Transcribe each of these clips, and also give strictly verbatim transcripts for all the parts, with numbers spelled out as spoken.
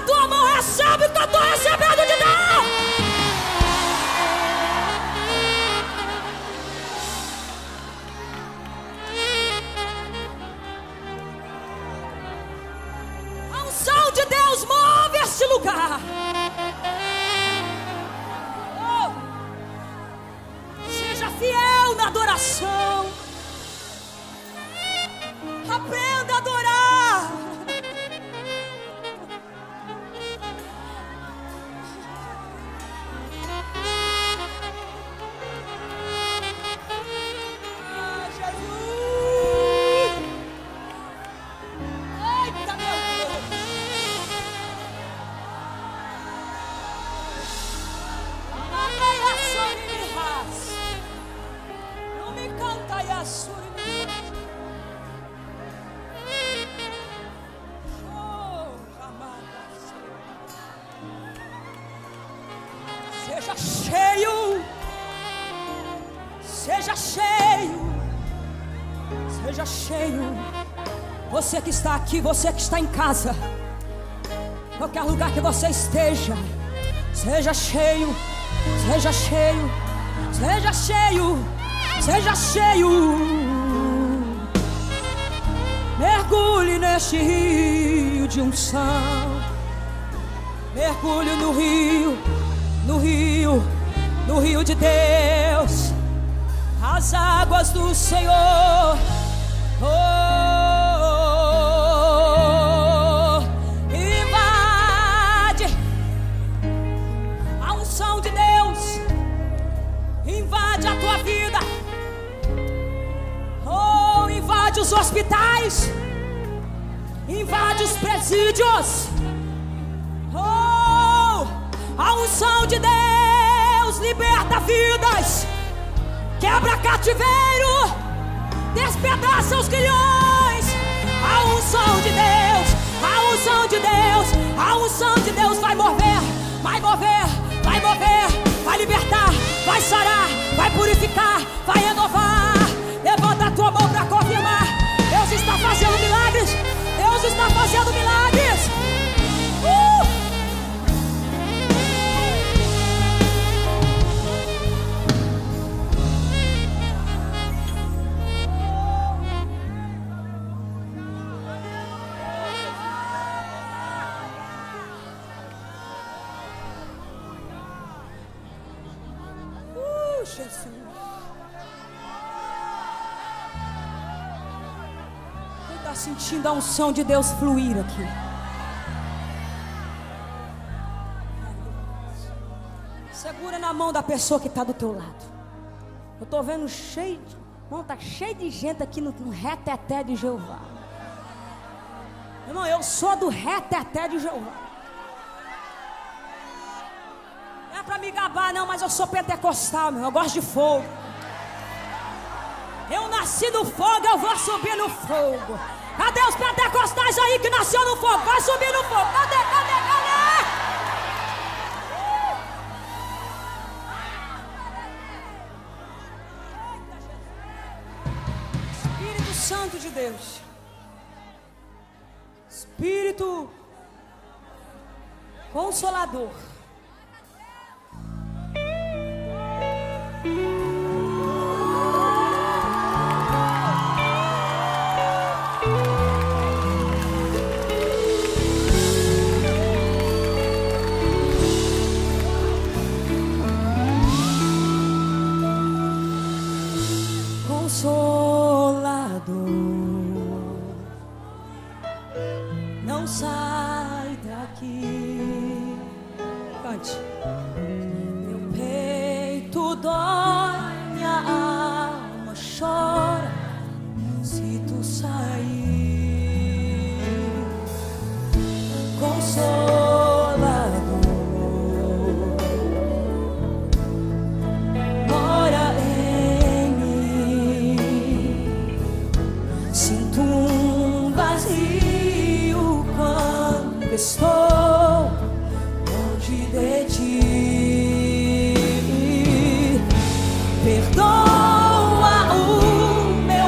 tua mão, recebe o que eu estou recebendo de Deus. A unção de Deus move este lugar. Oh. Seja fiel na adoração. Aprenda a adorar. Ah, Jesus. Eita, meu Deus. Amei a Sorimiras. Não me canta a Sorimiras. Seja cheio, seja cheio, seja cheio. Você que está aqui, você que está em casa, qualquer lugar que você esteja, seja cheio, seja cheio, seja cheio, seja cheio. Mergulhe neste rio de unção, mergulhe no rio. No rio, no rio de Deus, as águas do Senhor. Oh, invade a unção de Deus, invade a tua vida. Oh, invade os hospitais, invade os presídios. A unção de Deus liberta vidas, quebra cativeiro, despedaça os grilhões. A unção de Deus, a unção de Deus, a unção de Deus vai mover, vai mover, vai mover, vai libertar, vai sarar, vai purificar, vai renovar. Levanta a tua mão para confirmar. Deus está fazendo milagres, Deus está fazendo milagres. Uh! Jesus. Quem está sentindo a unção de Deus fluir aqui? Segura na mão da pessoa que está do teu lado. Eu estou vendo cheio de... Não, tá cheio de gente aqui no, no reteté de Jeová. Irmão, eu sou do reteté de Jeová. Não é pra me gabar não, mas eu sou pentecostal, meu. Eu gosto de fogo. Eu nasci no fogo, eu vou subir no fogo. Cadê os pentecostais aí que nasceu no fogo? Vai subir no fogo. Cadê, cadê, cadê? Espírito Santo de Deus, Espírito Consolador, não sai daqui. Cante. Meu peito dói, minha alma chora se tu sair. Consolador, mora em mim. Sinto um vazio quando estou longe de ti. Perdoa o meu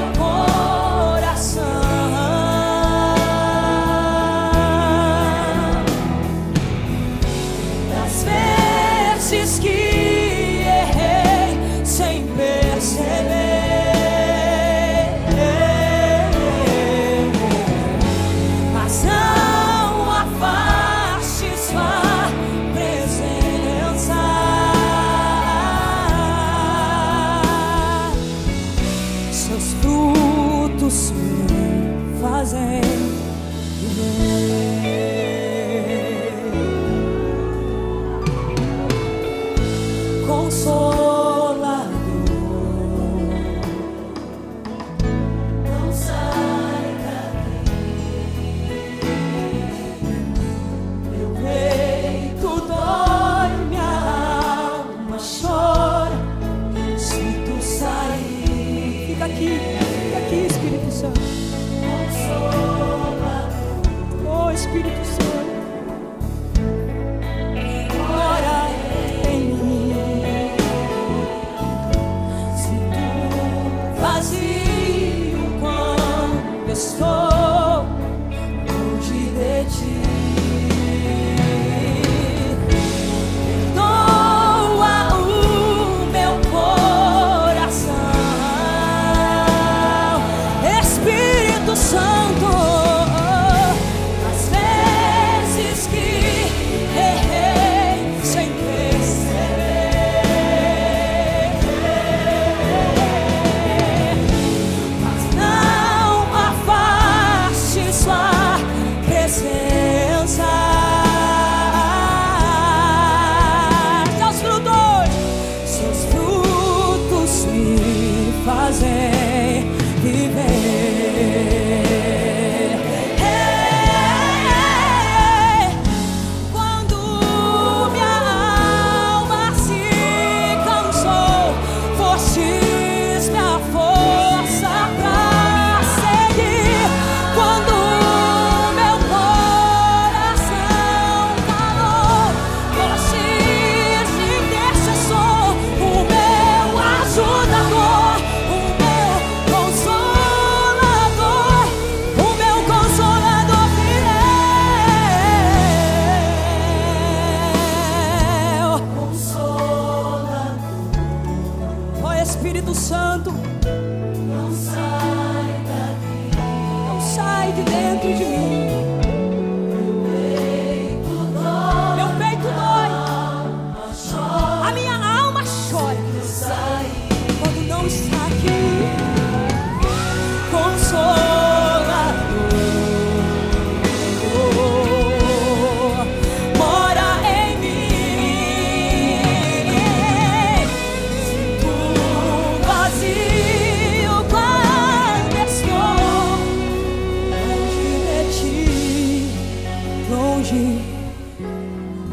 coração.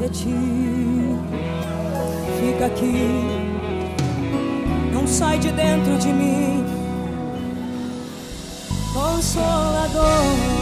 de ti. Fica aqui, não sai de dentro de mim, Consolador.